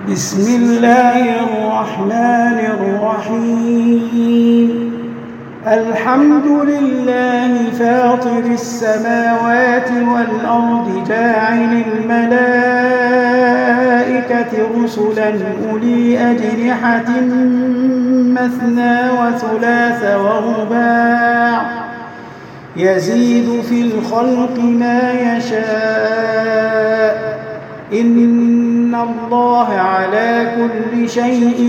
بسم الله الرحمن الرحيم. الحمد لله فاطر السماوات والأرض جاعل الملائكة رسلا أولي أجنحة مثنى وثلاث ورباع يزيد في الخلق ما يشاء إن الله على كل شيء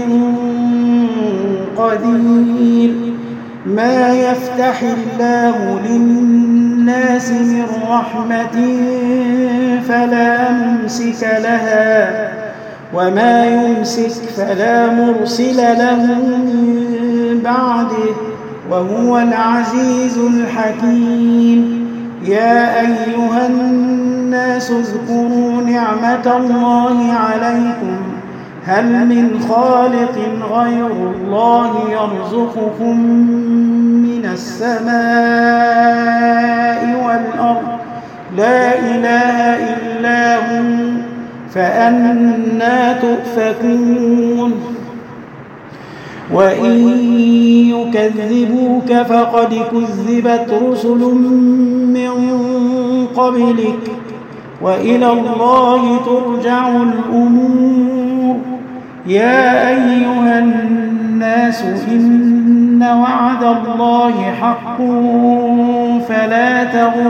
قدير. ما يفتح الله للناس من رحمة فلا ممسك لها وما يمسك فلا مرسل له من بعده وهو العزيز الحكيم. يا أيها الناس اذكروا نعمة الله عليكم هل من خالق غير الله يرزقكم من السماء والأرض لا إله إلا هو فأنى تؤفكون. وإن يكذبوك فقد كذبت رسل من قبلك وإلى الله ترجع الأمور. يا أيها الناس إن وعد الله حق فلا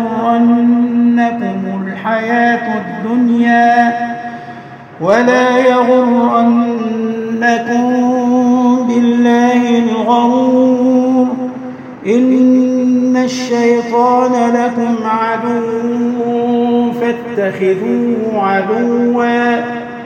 تغرنكم الحياة الدنيا ولا يغرنكم بالله الغرور. إن الشيطان لكم عدو فاتخذوه عدوا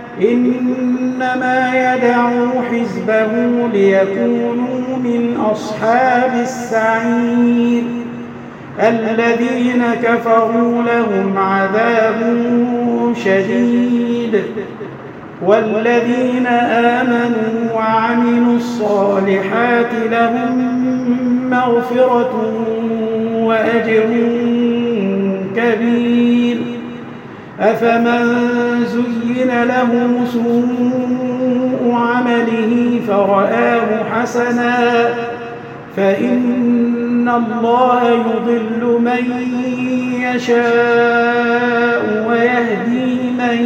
إنما يدعو حزبه ليكونوا من أصحاب السعير. الذين كفروا لهم عذاب شديد والذين آمنوا وعملوا الصالحات لهم مغفرة وأجر كبير. أفمن زين له سوء عمله فرآه حسنا فإن الله يضل من يشاء ويهدي من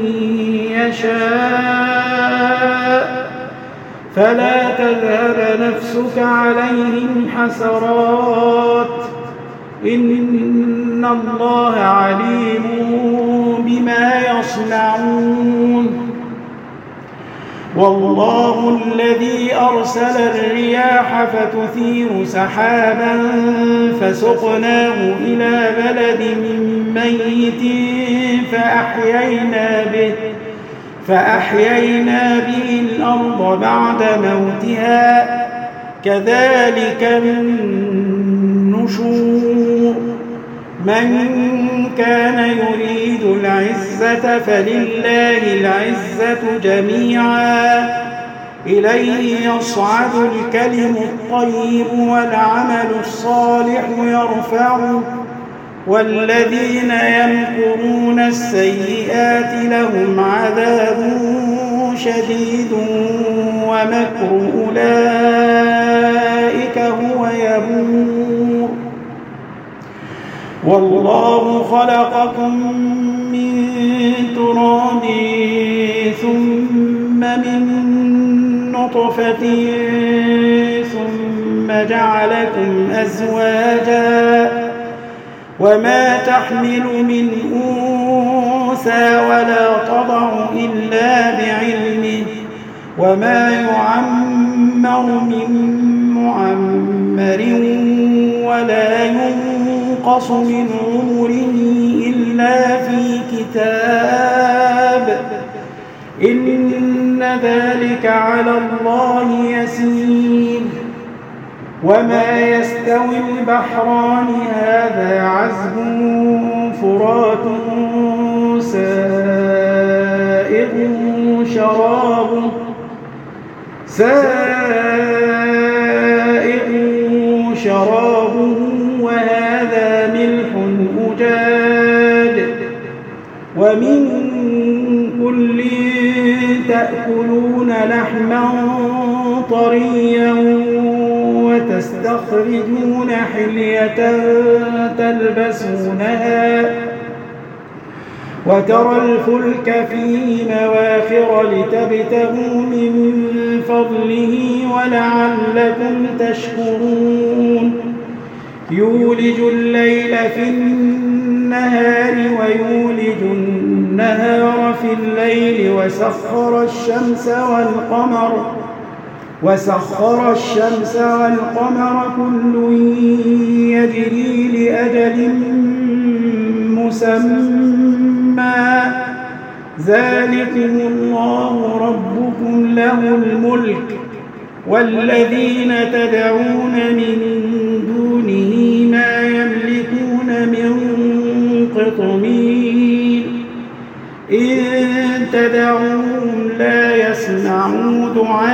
يشاء فلا تذهب نفسك عليهم حسرات إن الله عليم بما يصنعون. والله الذي أرسل الرياح فتثير سحابا فسقناه إلى بلد ميت فأحيينا به الأرض بعد موتها كذلك النشور. من كان يريد العزة فلله العزة جميعا إليه يصعد الكلم الطيب والعمل الصالح يرفعه والذين يمكرون السيئات لهم عذاب شديد ومكر أولئك هو يبور. والله خلقكم من تراب ثم من نطفة ثم جعلكم أزواجا وما تحمل من أنثى ولا تضع إلا بعلمه وما يعمر من معمر ولا ينقص من عمره إلا في كتاب إن ذلك على الله يسير. وما يستوي البحران هذا عذب فرات سائغ شرابه وهذا ملح أجاج ومن كل تأكلون لحما طريا وتستخرجون حلية تلبسونها وترى الفلك فيه مواخر لتبتغوا من فضله ولعلكم تشكرون يولج الليل في النهار ويولج النهار في الليل وسخر الشمس والقمر كل يجري لأجل مسمى ذلكم الله ربكم له الملك والذين تدعون من دونه ما يملكون من قطمير إن تدعوهم لا يسمعوا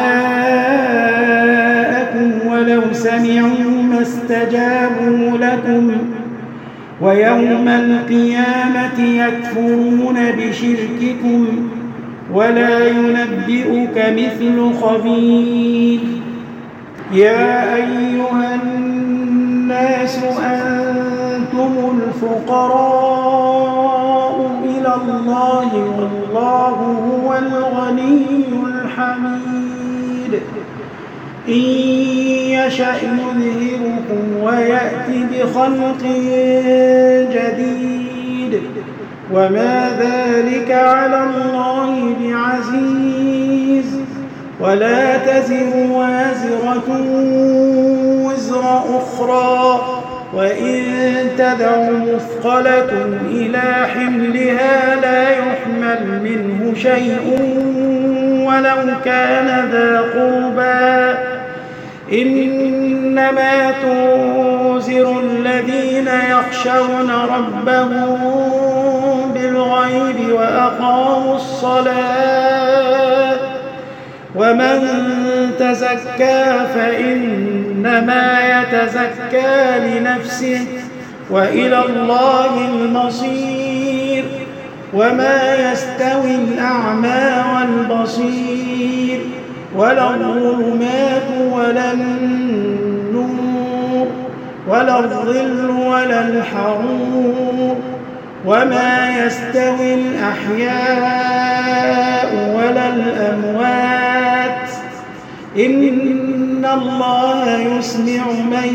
دعاءكم ولو سمعوا ما استجابوا لكم ويوم القيامة يكفرون بشرككم ولا ينبئك مثل خبير يا أيها الناس أنتم الفقراء إلى الله والله هو الغني الحميد إن يشأ يذهبكم ويأتي بخلق جديد وما ذلك على الله بعزيز ولا تزر وازرة وزر أخرى وإن تدع مثقلة إلى حملها لا يحمل منه شيء ولو كان ذا قربى إنما تنذر الذين يخشون ربهم بالغيب وأقاموا الصلاة ومن تزكى فإنما يتزكى لنفسه وإلى الله المصير وما يستوي الأعمى والبصير ولا الظلمات ولا النور ولا الظل ولا الحرور وما يستوي الأحياء ولا الأموات إن الله يسمع من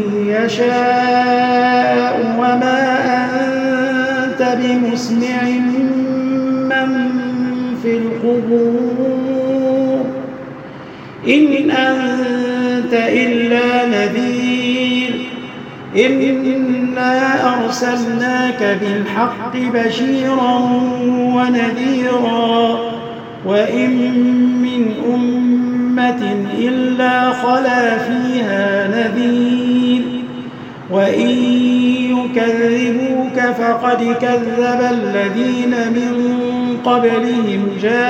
يشاء وما أنت بمسمع من في القبور إن أنت إلا نذير إنا أرسلناك بالحق بشيرا ونذيرا وإن من أمة إلا خلا فيها نذير وإن يكذبوك فقد كذب الذين من قبلهم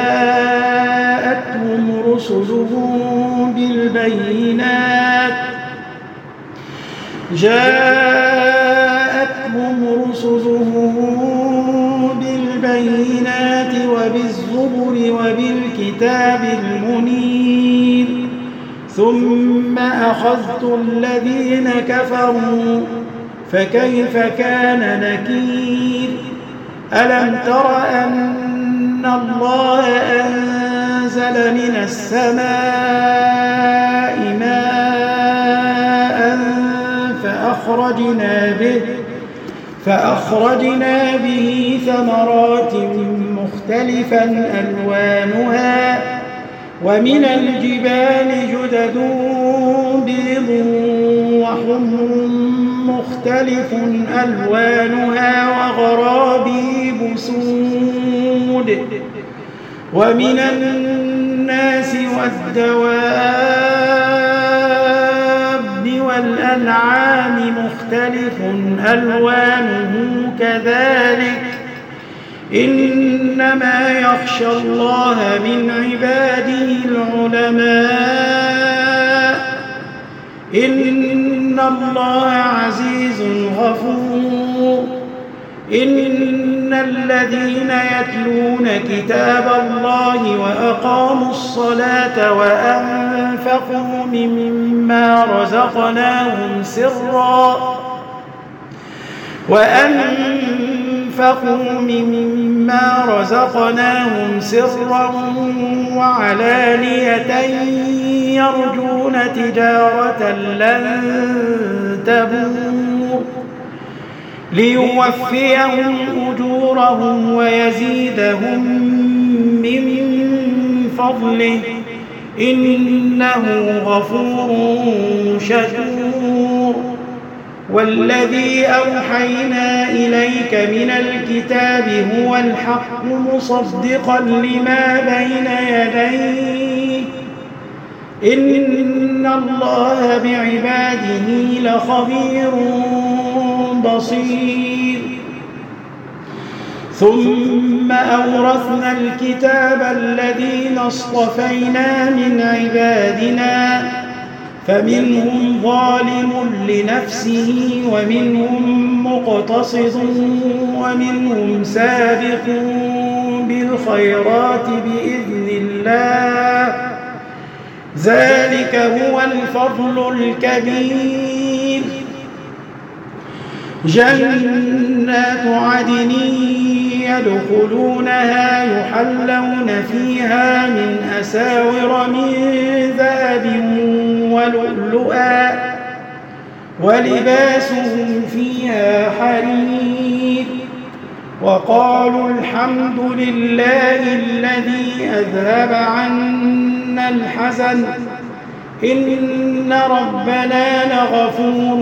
جاءتهم رسلهم بالبينات وبالزبر وبالكتاب المنير ثم أخذت الذين كفروا فكيف كان نكير ألم تر أن الله أنزل من السماء ماء فأخرجنا به ثمرات مختلفا ألوانها ومن الجبال جدد بيض وحمر مختلف ألوانها وغرابيب سود ومن الناس والدواب والأنعام مختلف ألوانه كذلك إنما يخشى الله من عباده العلماء إن الله عزيز غفور إن الذين يتلون كتاب الله وأقاموا الصلاة وأنفقوا مما رزقناهم سرا وعلانية يرجون تجارة لن تبور ليوفيهم أجورهم ويزيدهم من فضله إنه غفور شكور. والذي أوحينا إليك من الكتاب هو الحق مصدقا لما بين يديه إن الله بعباده لخبير بصير. ثم أورثنا الكتاب الذين اصطفينا من عبادنا فمنهم ظالم لنفسه ومنهم مقتصد ومنهم سابق بالخيرات بإذن الله ذلك هو الفضل الكبير. جنات عدن يدخلونها يحلون فيها من أساور من ذهب ولؤلؤا ولباسهم فيها حرير. وقالوا الحمد لله الذي أذهب عنا الحزن إن ربنا لغفور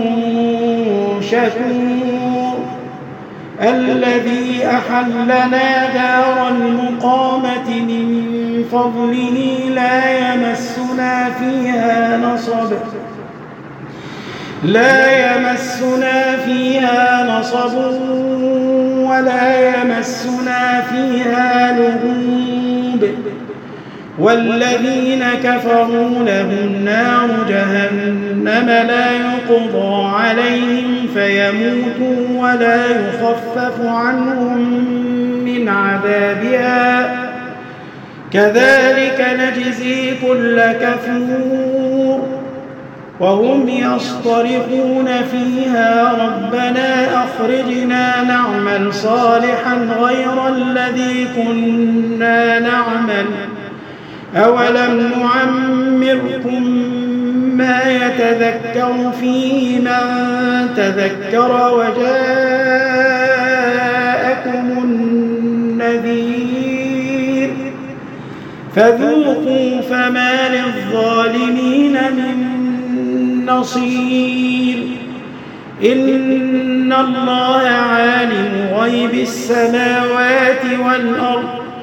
شكور. الذي أحلنا دار المقامة من فضله لا يمسنا فيها نصب ولا يمسنا فيها لغوب. والذين كفروا لهم نار جهنم لا يقضى عليهم فيموتوا ولا يخفف عنهم من عذابها كذلك نجزي كل كفور. وهم يصطرخون فيها ربنا أخرجنا نعمل صالحا غير الذي كنا نعمل أولم نعمركم ما يتذكر فيه من تذكر وجاءكم النذير فذوقوا فما للظالمين من نصير. إن الله عالم غيب السماوات والأرض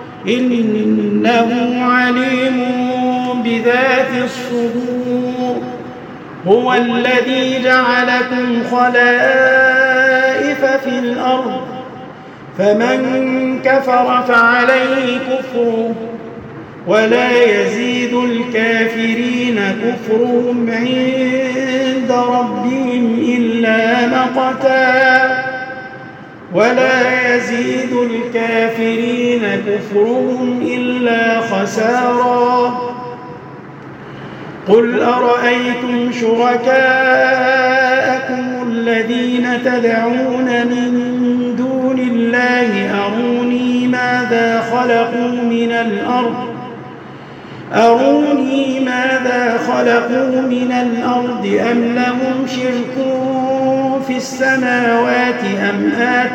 إنه عليم بذات الصدور. هو الذي جعلكم خلائف في الأرض فمن كفر فعليه كفره ولا يزيد الكافرين كفرهم عند ربهم إلا مقتا ولا يزيد الكافرين كفرهم إلا خسارا. قل أرأيتم شركاءكم الذين تدعون من دون الله أروني ماذا خلقوا من الأرض أم لهم شرك في السماوات أم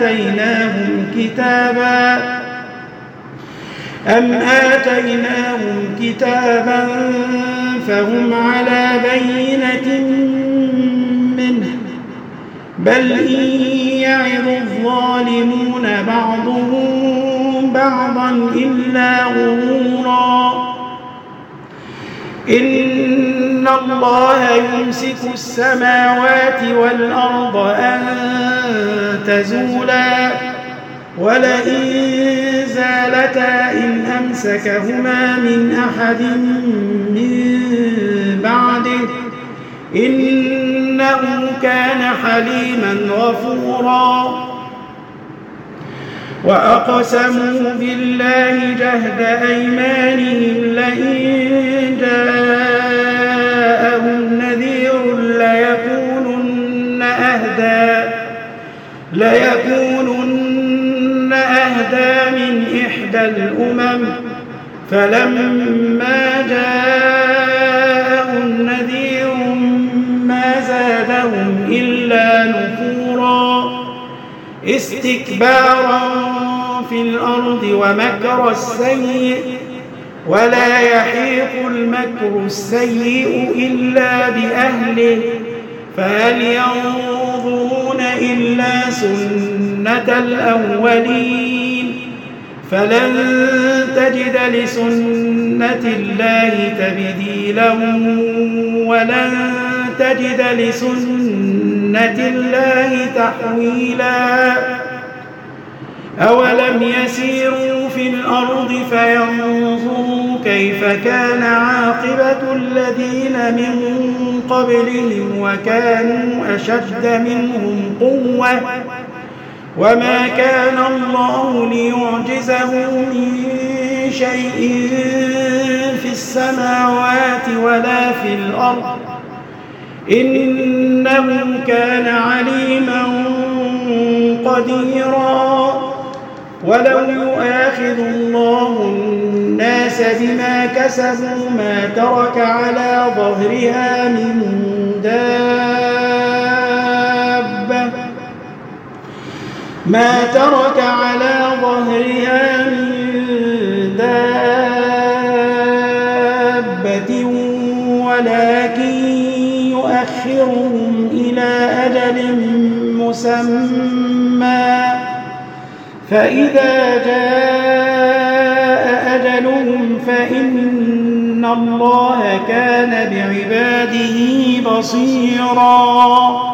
آتيناهم كتابا فهم على بينة منه بل إن يعظ الظالمون بعضهم بعضا إلا غرورا. إن الله يمسك السماوات والأرض أن تزولا ولئن زالتا إن أمسكهما من أحد من بعده إنه كان حليما غفورا. وأقسموا بالله جهد أيمانهم لئن جاءهم نذير ليكونن أهدى من إحدى الأمم فلما جاءهم نذير ما زادهم إلا نفورا استكبارا في الأرض ومكر السيء ولا يحيق المكر السيء إلا بأهله فهل ينظرون إلا سنة الأولين فلن تجد لسنة الله تبديلا ولن تجد لسنة الله تحويلا أولم يسيروا في الأرض فينظروا كيف كان عاقبة الذين من قبلهم وكانوا أشد منهم قوة وما كان الله ليعجزه من شيء في السماوات ولا في الأرض إنه كان عليما قديرا ولو يؤاخذ الله الناس بما كسبوا ما ترك على ظهرها من دابة ولكن يؤخرهم إلى أجل مسمى فإذا جاء أجلهم فإن الله كان بعباده بصيرا